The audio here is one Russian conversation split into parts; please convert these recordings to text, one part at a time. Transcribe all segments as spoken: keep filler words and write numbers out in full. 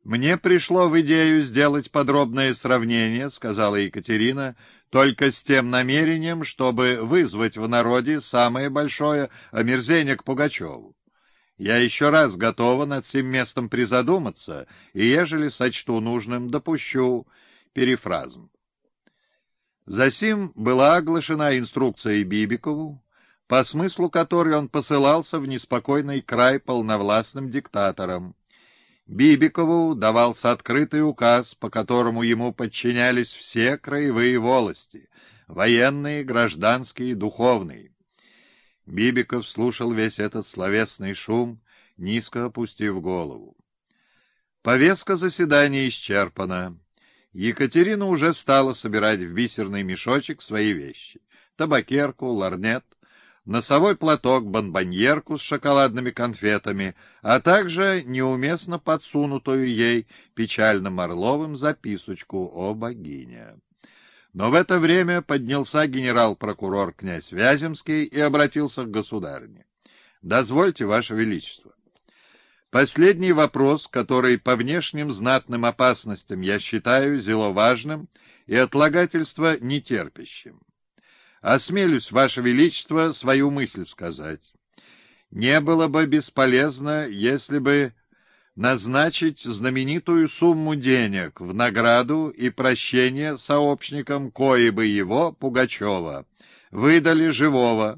«Мне пришло в идею сделать подробное сравнение, — сказала Екатерина, — только с тем намерением, чтобы вызвать в народе самое большое омерзение к Пугачеву. Я еще раз готова над сим местом призадуматься, и, ежели сочту нужным, допущу перефразм». Засим была оглашена инструкция Бибикову, по смыслу которой он посылался в неспокойный край полновластным диктатором. Бибикову давался открытый указ, по которому ему подчинялись все краевые волости — военные, гражданские, духовные. Бибиков слушал весь этот словесный шум, низко опустив голову. Повестка заседания исчерпана. Екатерина уже стала собирать в бисерный мешочек свои вещи — табакерку, ларнет, носовой платок, бонбоньерку с шоколадными конфетами, а также неуместно подсунутую ей печальным Орловым записочку о богине. Но в это время поднялся генерал-прокурор князь Вяземский и обратился к государине. «Дозвольте, Ваше Величество. Последний вопрос, который по внешним знатным опасностям я считаю зело важным и отлагательства нетерпящим. Осмелюсь, Ваше Величество, свою мысль сказать. Не было бы бесполезно, если бы назначить знаменитую сумму денег в награду и прощение сообщникам, кои бы его, Пугачева, выдали живого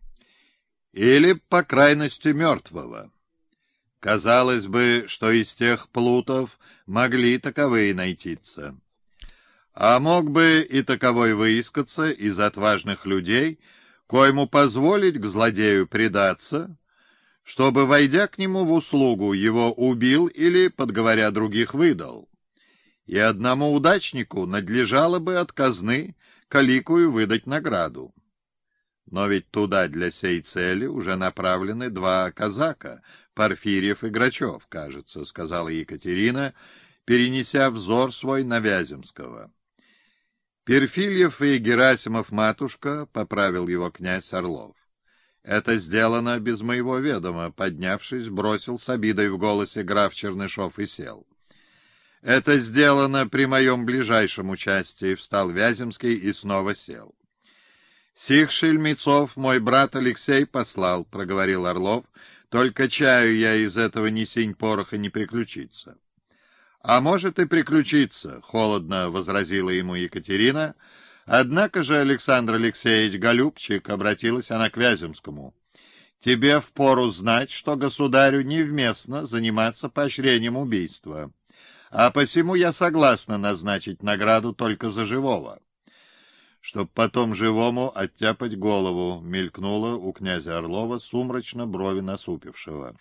или, по крайности, мертвого. Казалось бы, что из тех плутов могли таковые найтиться. А мог бы и таковой выискаться из отважных людей, коему позволить к злодею предаться, чтобы, войдя к нему в услугу, его убил или, подговоря других, выдал. И одному удачнику надлежало бы от казны каликую выдать награду. Но ведь туда для сей цели уже направлены два казака, Порфирьев и Грачев, кажется, — сказала Екатерина, перенеся взор свой на Вяземского. «Перфильев и Герасимов, матушка», — поправил его князь Орлов. «Это сделано без моего ведома», — поднявшись, бросил с обидой в голосе граф Чернышов и сел. «Это сделано при моем ближайшем участии», — встал Вяземский и снова сел. «Сих шельмецов мой брат Алексей послал», — проговорил Орлов, — «только чаю я из этого ни синь пороха не приключится». «А может и приключиться», — холодно возразила ему Екатерина. «Однако же, Александр Алексеевич, голубчик», — обратилась она к Вяземскому, — «тебе впору знать, что государю невместно заниматься поощрением убийства, а посему я согласна назначить награду только за живого». «Чтоб потом живому оттяпать голову», — мелькнуло у князя Орлова, сумрачно брови насупившего.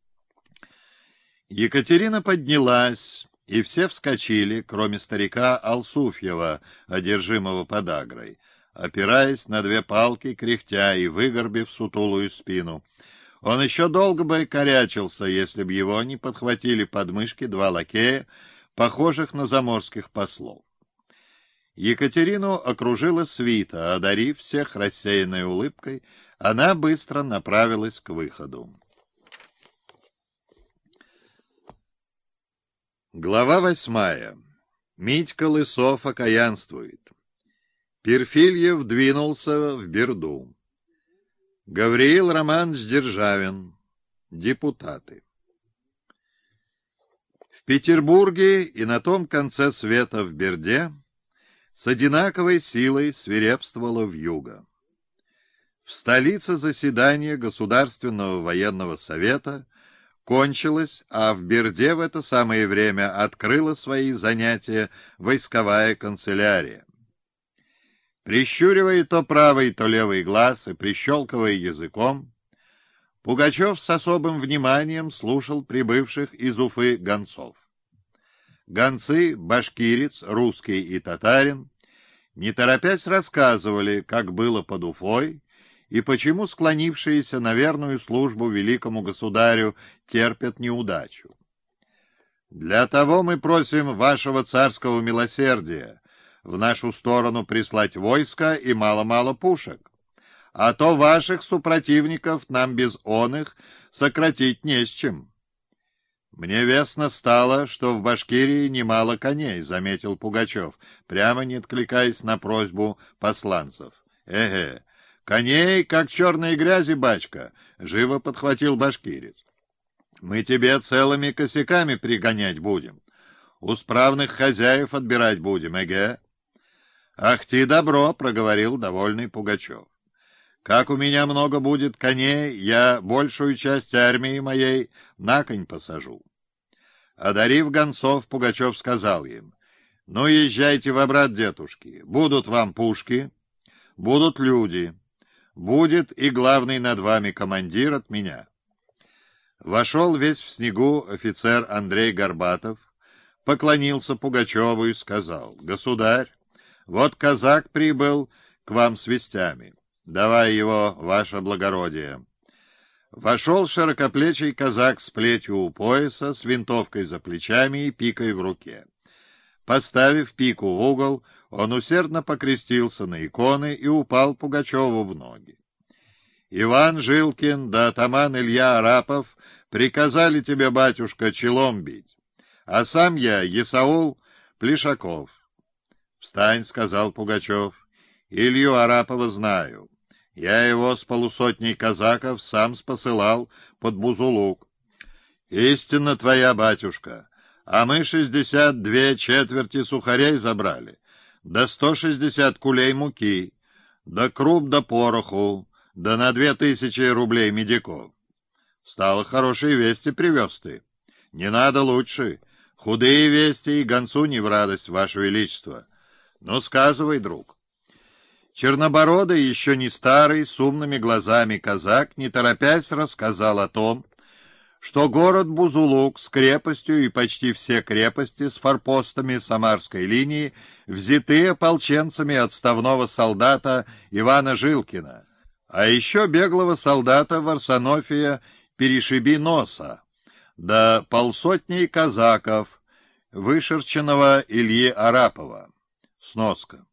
Екатерина поднялась, и все вскочили, кроме старика Алсуфьева, одержимого подагрой, опираясь на две палки, кряхтя и выгорбив сутулую спину. Он еще долго бы корячился, если б его не подхватили под мышки два лакея, похожих на заморских послов. Екатерину окружила свита, одарив всех рассеянной улыбкой, она быстро направилась к выходу. Глава восьмая. Митька Лысов окаянствует. Перфильев двинулся в Берду. Гавриил Романович Державин. Депутаты. В Петербурге и на том конце света в Берде с одинаковой силой свирепствовала вьюга. В столице заседание Государственного военного совета кончилось, а в Берде в это самое время открыла свои занятия войсковая канцелярия. Прищуривая то правый, то левый глаз и прищелкивая языком, Пугачев с особым вниманием слушал прибывших из Уфы гонцов. Гонцы, башкирец, русский и татарин, не торопясь рассказывали, как было под Уфой, и почему склонившиеся на верную службу великому государю терпят неудачу. «Для того мы просим вашего царского милосердия в нашу сторону прислать войско и мало-мало пушек, а то ваших супротивников нам без оных сократить не с чем». «Мне вестно стало, что в Башкирии немало коней», — заметил Пугачев, прямо не откликаясь на просьбу посланцев. «Эге, коней, как черной грязи, бачка», — живо подхватил башкирец. «Мы тебе целыми косяками пригонять будем. У справных хозяев отбирать будем, эге». «Ах ты добро», — проговорил довольный Пугачев. «Как у меня много будет коней, я большую часть армии моей на конь посажу». Одарив гонцов, Пугачев сказал им: «Ну, езжайте в обрат, детушки, будут вам пушки, будут люди, будет и главный над вами командир от меня». Вошел весь в снегу офицер Андрей Горбатов, поклонился Пугачеву и сказал: «Государь, вот казак прибыл к вам с вестями. Давай его, ваше благородие». Вошел широкоплечий казак с плетью у пояса, с винтовкой за плечами и пикой в руке. Поставив пику в угол, он усердно покрестился на иконы и упал Пугачеву в ноги. «Иван Жилкин да атаман Илья Арапов приказали тебе, батюшка, челом бить, а сам я Есаул Плешаков». «Встань», — сказал Пугачев, — «Илью Арапова знаю. Я его с полусотней казаков сам спосылал под Бузулук». «Истинно твоя, батюшка, а мы шестьдесят две четверти сухарей забрали, да сто шестьдесят кулей муки, да круп да пороху, да на две тысячи рублей медиков. Стало, хорошие вести привез ты. Не надо лучше. Худые вести и гонцу не в радость, ваше величество. Ну, сказывай, друг». Чернобородый, еще не старый, с умными глазами казак, не торопясь, рассказал о том, что город Бузулук с крепостью и почти все крепости с форпостами Самарской линии взяты ополченцами отставного солдата Ивана Жилкина, а еще беглого солдата Варсонофия Перешиби-Носа, да полсотни казаков, вышерченного Ильи Арапова. Сноска.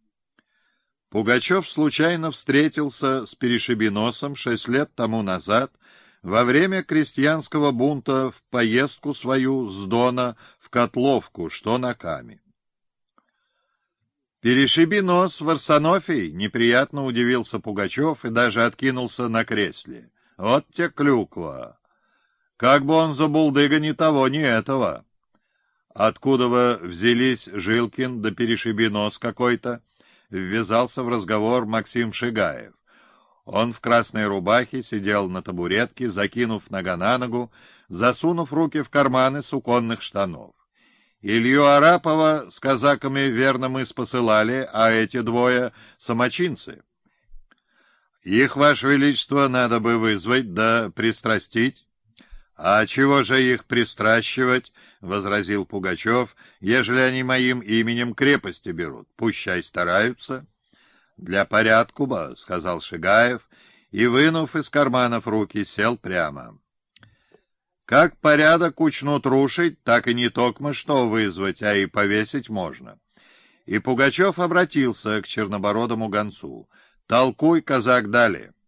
Пугачев случайно встретился с Перешибиносом шесть лет тому назад во время крестьянского бунта в поездку свою с Дона в Котловку, что на Каме. «Перешибинос, Варсонофий?» — неприятно удивился Пугачев и даже откинулся на кресле. «Вот те клюква! Как бы он за булдыга ни того, ни этого!» «Откуда вы взялись, Жилкин, да Перешибинос какой-то?» Ввязался в разговор Максим Шигаев. Он в красной рубахе сидел на табуретке, закинув нога на ногу, засунув руки в карманы суконных штанов. «Илью Арапова с казаками верно мы спосылали, а эти двое — самочинцы. Их, ваше величество, надо бы вызвать да пристрастить». «А чего же их пристращивать?» — возразил Пугачев, — «ежели они моим именем крепости берут, пущай стараются». «Для порядку ба», — сказал Шигаев, и, вынув из карманов руки, сел прямо. «Как порядок учнут рушить, так и не токмо что вызвать, а и повесить можно». И Пугачев обратился к чернобородому гонцу: «Толкуй, казак, далее».